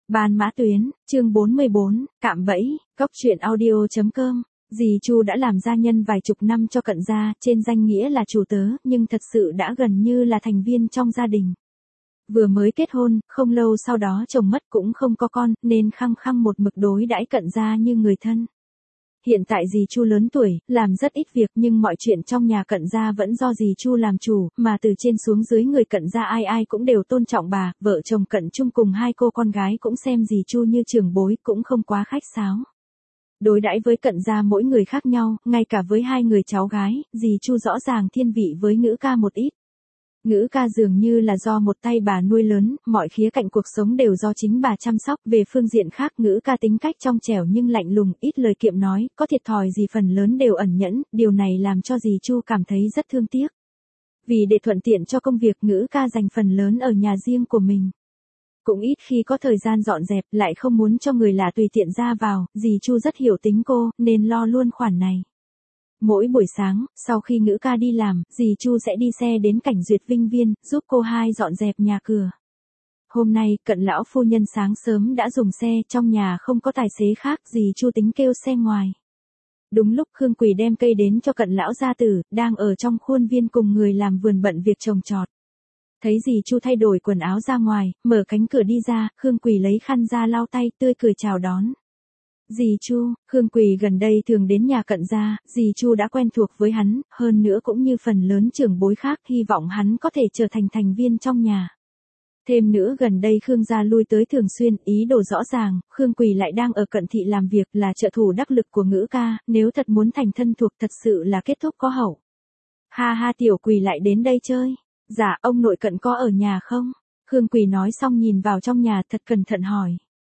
Ban Mã Tuyến, chương 44, cạm bẫy, Cóc truyện audio.com. Dì Chu đã làm gia nhân vài chục năm cho Cận gia, trên danh nghĩa là chủ tớ, nhưng thật sự đã gần như là thành viên trong gia đình. Vừa mới kết hôn, không lâu sau đó chồng mất cũng không có con, nên khăng khăng một mực đối đãi Cận gia như người thân. Hiện tại dì Chu lớn tuổi, làm rất ít việc nhưng mọi chuyện trong nhà Cận gia vẫn do dì Chu làm chủ, mà từ trên xuống dưới người Cận gia ai ai cũng đều tôn trọng bà, vợ chồng Cận Trung cùng hai cô con gái cũng xem dì Chu như trưởng bối, cũng không quá khách sáo. Đối đãi với Cận gia mỗi người khác nhau, ngay cả với hai người cháu gái, dì Chu rõ ràng thiên vị với Ngữ ca một ít. Ngữ ca dường như là do một tay bà nuôi lớn, mọi khía cạnh cuộc sống đều do chính bà chăm sóc. Về phương diện khác, Ngữ ca tính cách trong trẻo nhưng lạnh lùng, ít lời kiệm nói, có thiệt thòi gì phần lớn đều ẩn nhẫn, điều này làm cho dì Chu cảm thấy rất thương tiếc. Vì để thuận tiện cho công việc, Ngữ ca dành phần lớn ở nhà riêng của mình. Cũng ít khi có thời gian dọn dẹp, lại không muốn cho người lạ tùy tiện ra vào, dì Chu rất hiểu tính cô, nên lo luôn khoản này. Mỗi buổi sáng, sau khi Ngữ ca đi làm, dì Chu sẽ đi xe đến Cảnh Duyệt Vinh Viên, giúp cô hai dọn dẹp nhà cửa. Hôm nay, Cận lão phu nhân sáng sớm đã dùng xe, trong nhà không có tài xế khác, dì Chu tính kêu xe ngoài. Đúng lúc Khương Quỳ đem cây đến cho Cận lão gia tử, đang ở trong khuôn viên cùng người làm vườn bận việc trồng trọt. Thấy dì Chu thay đổi quần áo ra ngoài, mở cánh cửa đi ra, Khương Quỳ lấy khăn ra lau tay, tươi cười chào đón. Dì Chu, Khương Quỳ gần đây thường đến nhà Cận gia, dì Chu đã quen thuộc với hắn, hơn nữa cũng như phần lớn trưởng bối khác, hy vọng hắn có thể trở thành thành viên trong nhà. Thêm nữa gần đây Khương gia lui tới thường xuyên, ý đồ rõ ràng, Khương Quỳ lại đang ở Cận thị làm việc, là trợ thủ đắc lực của Ngữ ca, nếu thật muốn thành thân thuộc thật sự là kết thúc có hậu. Ha ha, tiểu Quỳ lại đến đây chơi. Dạ, ông nội Cận có ở nhà không? Khương Quỳ nói xong nhìn vào trong nhà thật cẩn thận hỏi.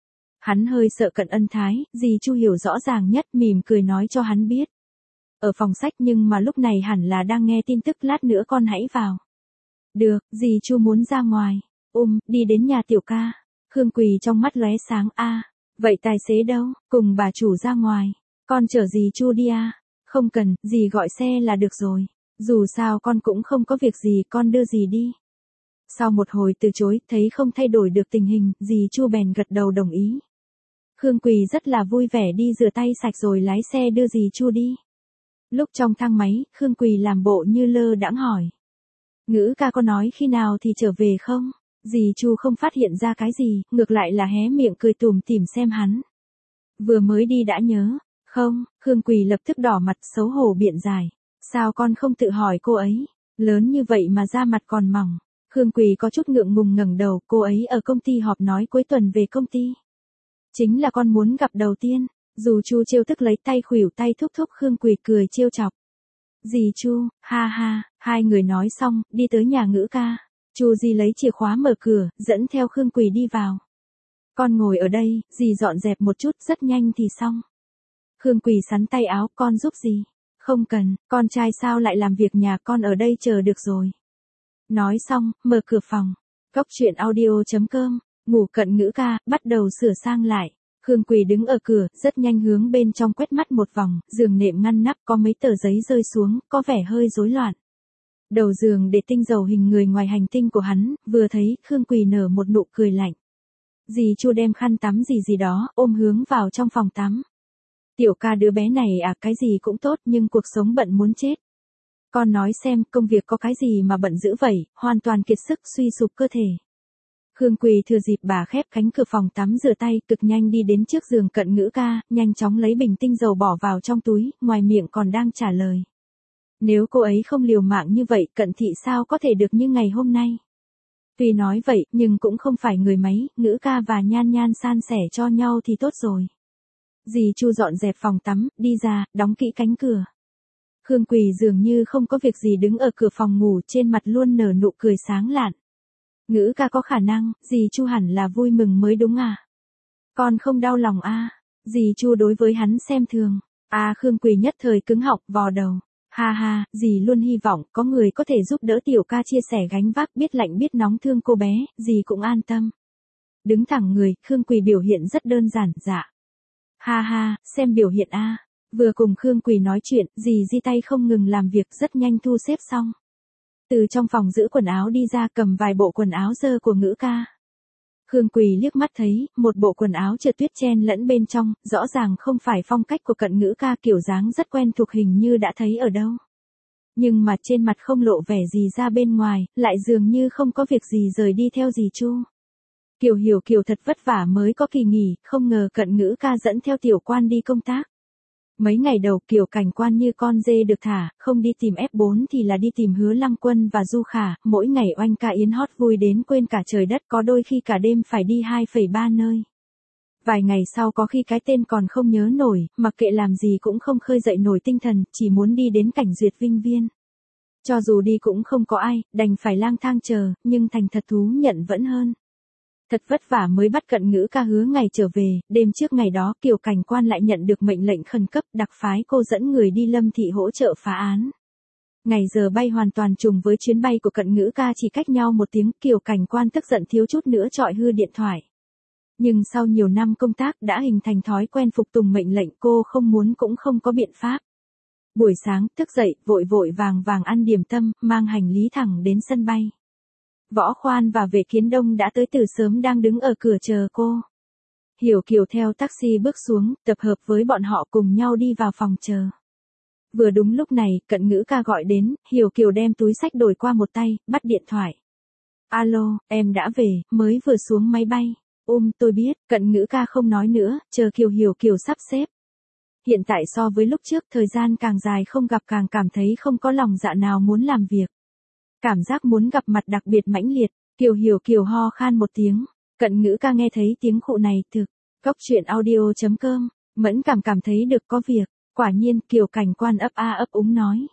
Hắn hơi sợ Cận ân thái, dì Chu hiểu rõ ràng nhất, mỉm cười nói cho hắn biết. Ở phòng sách, nhưng mà lúc này hẳn là đang nghe tin tức, lát nữa con hãy vào. Được, dì Chu muốn ra ngoài. Đi đến nhà tiểu ca. Khương Quỳ trong mắt lóe sáng. Vậy tài xế đâu? Cùng bà chủ ra ngoài. Con chở dì Chu đi à? Không cần, dì gọi xe là được rồi. Dù sao con cũng không có việc gì, con đưa dì đi. Sau một hồi từ chối, thấy không thay đổi được tình hình, dì Chu bèn gật đầu đồng ý. Khương Quỳ rất là vui vẻ đi rửa tay sạch rồi lái xe đưa dì Chu đi. Lúc trong thang máy, Khương Quỳ làm bộ như lơ đãng hỏi. Ngữ ca có nói khi nào thì trở về không? Dì Chu không phát hiện ra cái gì, ngược lại là hé miệng cười tủm tỉm xem hắn. Vừa mới đi đã nhớ. Không, Khương Quỳ lập tức đỏ mặt xấu hổ biện giải. Sao con không tự hỏi cô ấy? Lớn như vậy mà da mặt còn mỏng. Khương Quỳ có chút ngượng ngùng ngẩng đầu, cô ấy ở công ty họp nói cuối tuần về công ty. Chính là con muốn gặp đầu tiên. Dù Chu trêu tức lấy tay khuỷu tay thúc thúc, Khương Quỳ cười trêu chọc. Dì Chu, ha ha, hai người nói xong, đi tới nhà Ngữ ca. Chu dì lấy chìa khóa mở cửa, dẫn theo Khương Quỳ đi vào. Con ngồi ở đây, dì dọn dẹp một chút, rất nhanh thì xong. Khương Quỳ sắn tay áo, con giúp dì. Không cần, con trai sao lại làm việc nhà, con ở đây chờ được rồi. Nói xong, mở cửa phòng. Cóc truyện audio.com. Ngủ Cận Ngữ ca, bắt đầu sửa sang lại. Khương Quỳ đứng ở cửa, rất nhanh hướng bên trong quét mắt một vòng, giường nệm ngăn nắp, có mấy tờ giấy rơi xuống, có vẻ hơi rối loạn. Đầu giường để tinh dầu hình người ngoài hành tinh của hắn, vừa thấy, Khương Quỳ nở một nụ cười lạnh. Dì Chu đem khăn tắm gì đó, ôm hướng vào trong phòng tắm. Tiểu ca đứa bé này cái gì cũng tốt nhưng cuộc sống bận muốn chết. Con nói xem, công việc có cái gì mà bận dữ vậy, hoàn toàn kiệt sức suy sụp cơ thể. Khương Quỳ thừa dịp bà khép cánh cửa phòng tắm rửa tay, cực nhanh đi đến trước giường Cận Ngữ ca, nhanh chóng lấy bình tinh dầu bỏ vào trong túi, ngoài miệng còn đang trả lời. Nếu cô ấy không liều mạng như vậy, Cận thị sao có thể được như ngày hôm nay. Tuy nói vậy, nhưng cũng không phải người máy, Ngữ ca và Nhan Nhan san sẻ cho nhau thì tốt rồi. Dì Chu dọn dẹp phòng tắm, đi ra, đóng kỹ cánh cửa. Khương Quỳ dường như không có việc gì đứng ở cửa phòng ngủ, trên mặt luôn nở nụ cười sáng lạn. Ngữ ca có khả năng, dì Chu hẳn là vui mừng mới đúng à? Con không đau lòng à? Dì Chu đối với hắn xem thường. Khương Quỳ nhất thời cứng họng, vò đầu. Ha ha, dì luôn hy vọng có người có thể giúp đỡ tiểu ca chia sẻ gánh vác, biết lạnh biết nóng thương cô bé, dì cũng an tâm. Đứng thẳng người, Khương Quỳ biểu hiện rất đơn giản, dạ. Ha ha, xem biểu hiện a. Vừa cùng Khương Quỳ nói chuyện, dì di tay không ngừng làm việc, rất nhanh thu xếp xong. Từ trong phòng giữ quần áo đi ra, cầm vài bộ quần áo dơ của Ngữ ca. Khương Quỳ liếc mắt thấy, một bộ quần áo trượt tuyết chen lẫn bên trong, rõ ràng không phải phong cách của Cận Ngữ ca, kiểu dáng rất quen thuộc hình như đã thấy ở đâu. Nhưng mà trên mặt không lộ vẻ gì ra bên ngoài, lại dường như không có việc gì rời đi theo dì Chu. Kiều Hiểu Kiều thật vất vả mới có kỳ nghỉ, không ngờ Cận Ngữ ca dẫn theo Tiểu Quan đi công tác. Mấy ngày đầu Kiều Cảnh Quan như con dê được thả, không đi tìm F4 thì là đi tìm Hứa Lăng Quân và Du Khả, mỗi ngày oanh ca yến hót vui đến quên cả trời đất, có đôi khi cả đêm phải đi 2,3 nơi. Vài ngày sau có khi cái tên còn không nhớ nổi, mặc kệ làm gì cũng không khơi dậy nổi tinh thần, chỉ muốn đi đến cảnh duyệt vinh viên. Cho dù đi cũng không có ai, đành phải lang thang chờ, nhưng thành thật thú nhận vẫn hơn. Thật vất vả mới bắt Cận Ngữ ca hứa ngày trở về, đêm trước ngày đó Kiều Cảnh Quan lại nhận được mệnh lệnh khẩn cấp, đặc phái cô dẫn người đi Lâm Thị hỗ trợ phá án. Ngày giờ bay hoàn toàn trùng với chuyến bay của Cận Ngữ ca, chỉ cách nhau một tiếng. Kiều Cảnh Quan tức giận thiếu chút nữa trọi hư điện thoại. Nhưng sau nhiều năm công tác đã hình thành thói quen phục tùng mệnh lệnh, cô không muốn cũng không có biện pháp. Buổi sáng, thức dậy, vội vội vàng vàng ăn điểm tâm, mang hành lý thẳng đến sân bay. Võ Khoan và Vệ Kiến Đông đã tới từ sớm, đang đứng ở cửa chờ cô. Hiểu Kiều theo taxi bước xuống, tập hợp với bọn họ cùng nhau đi vào phòng chờ. Vừa đúng lúc này, Cận Ngữ ca gọi đến, Hiểu Kiều đem túi xách đổi qua một tay, bắt điện thoại. Alo, em đã về, mới vừa xuống máy bay. Tôi biết. Cận Ngữ ca không nói nữa, chờ Hiểu Kiều sắp xếp. Hiện tại so với lúc trước, thời gian càng dài không gặp càng cảm thấy không có lòng dạ nào muốn làm việc. Cảm giác muốn gặp mặt đặc biệt mãnh liệt. Hiểu Kiều ho khan một tiếng. Cận Ngữ ca nghe thấy tiếng khụ này thực. Coctruyện.audio.com. Mẫn cảm thấy được có việc. Quả nhiên Kiều Cảnh Quan ấp a ấp úng nói.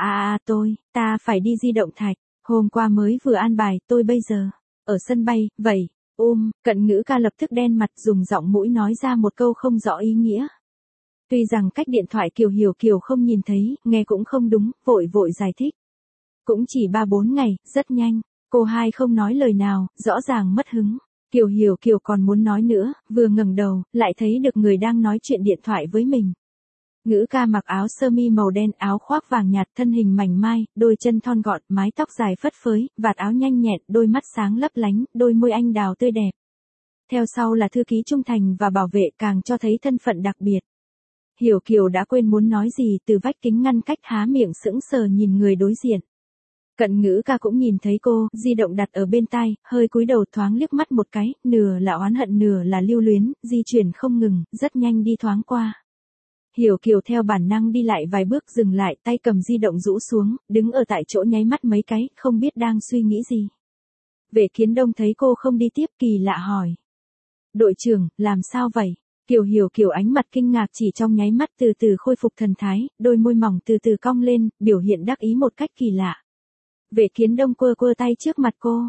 Ta phải đi Di Động Thạch. Hôm qua mới vừa an bài, tôi bây giờ ở sân bay, vậy. Cận Ngữ ca lập tức đen mặt, dùng giọng mũi nói ra một câu không rõ ý nghĩa. Tuy rằng cách điện thoại Hiểu Kiều không nhìn thấy, nghe cũng không đúng, vội giải thích. Cũng chỉ 3-4 ngày, rất nhanh. Cô hai không nói lời nào, rõ ràng mất hứng. Hiểu Kiều còn muốn nói nữa, vừa ngẩng đầu, lại thấy được người đang nói chuyện điện thoại với mình. Ngữ ca mặc áo sơ mi màu đen, áo khoác vàng nhạt, thân hình mảnh mai, đôi chân thon gọn, mái tóc dài phất phới, vạt áo nhanh nhẹn, đôi mắt sáng lấp lánh, đôi môi anh đào tươi đẹp. Theo sau là thư ký trung thành và bảo vệ, càng cho thấy thân phận đặc biệt. Hiểu Kiều đã quên muốn nói gì, từ vách kính ngăn cách, há miệng sững sờ nhìn người đối diện. Cận Ngữ ca cũng nhìn thấy cô, di động đặt ở bên tai, hơi cúi đầu thoáng liếc mắt một cái, nửa là oán hận nửa là lưu luyến, di chuyển không ngừng, rất nhanh đi thoáng qua. Hiểu Kiều theo bản năng đi lại vài bước, dừng lại, tay cầm di động rũ xuống, đứng ở tại chỗ nháy mắt mấy cái, không biết đang suy nghĩ gì. Vệ Kiến Đông thấy cô không đi tiếp, kỳ lạ hỏi. Đội trưởng, làm sao vậy? Hiểu Kiều ánh mặt kinh ngạc, chỉ trong nháy mắt từ từ khôi phục thần thái, đôi môi mỏng từ từ cong lên, biểu hiện đắc ý một cách kỳ lạ. Vệ Kiến Đông quơ tay trước mặt cô.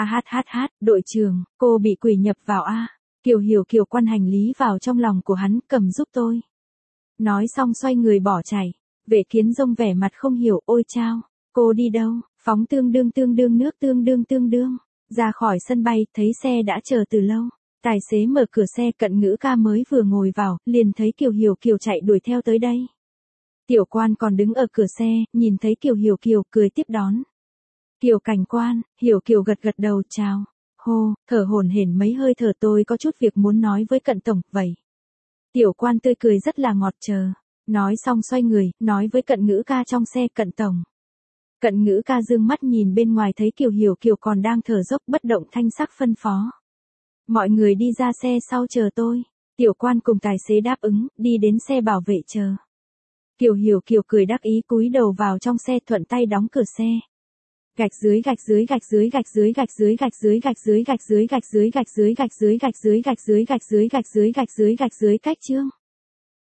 Đội trưởng, cô bị quỷ nhập vào a. Hiểu Kiều quăng hành lý vào trong lòng của hắn, cầm giúp tôi. Nói xong xoay người bỏ chạy. Vệ Kiến Đông vẻ mặt không hiểu, ôi chao, cô đi đâu? Phóng tương đương nước tương đương. Ra khỏi sân bay, thấy xe đã chờ từ lâu. Tài xế mở cửa xe, Cận Ngữ ca mới vừa ngồi vào, liền thấy Hiểu Kiều chạy đuổi theo tới đây. Tiểu Quan còn đứng ở cửa xe, nhìn thấy Hiểu Kiều, cười tiếp đón. Kiều Cảnh Quan, Hiểu Kiều gật đầu chào. Hô, thở hổn hển mấy hơi thở, tôi có chút việc muốn nói với Cận tổng, vậy. Tiểu Quan tươi cười rất là ngọt, chờ. Nói xong xoay người, nói với Cận Ngữ ca trong xe, Cận tổng. Cận Ngữ ca dương mắt nhìn bên ngoài thấy Hiểu Kiều còn đang thở dốc bất động, thanh sắc phân phó. Mọi người đi ra xe sau chờ tôi. Tiểu Quan cùng tài xế đáp ứng, đi đến xe bảo vệ chờ. Hiểu Kiều cười đắc ý cúi đầu vào trong xe, thuận tay đóng cửa xe. Gạch dưới cách chương.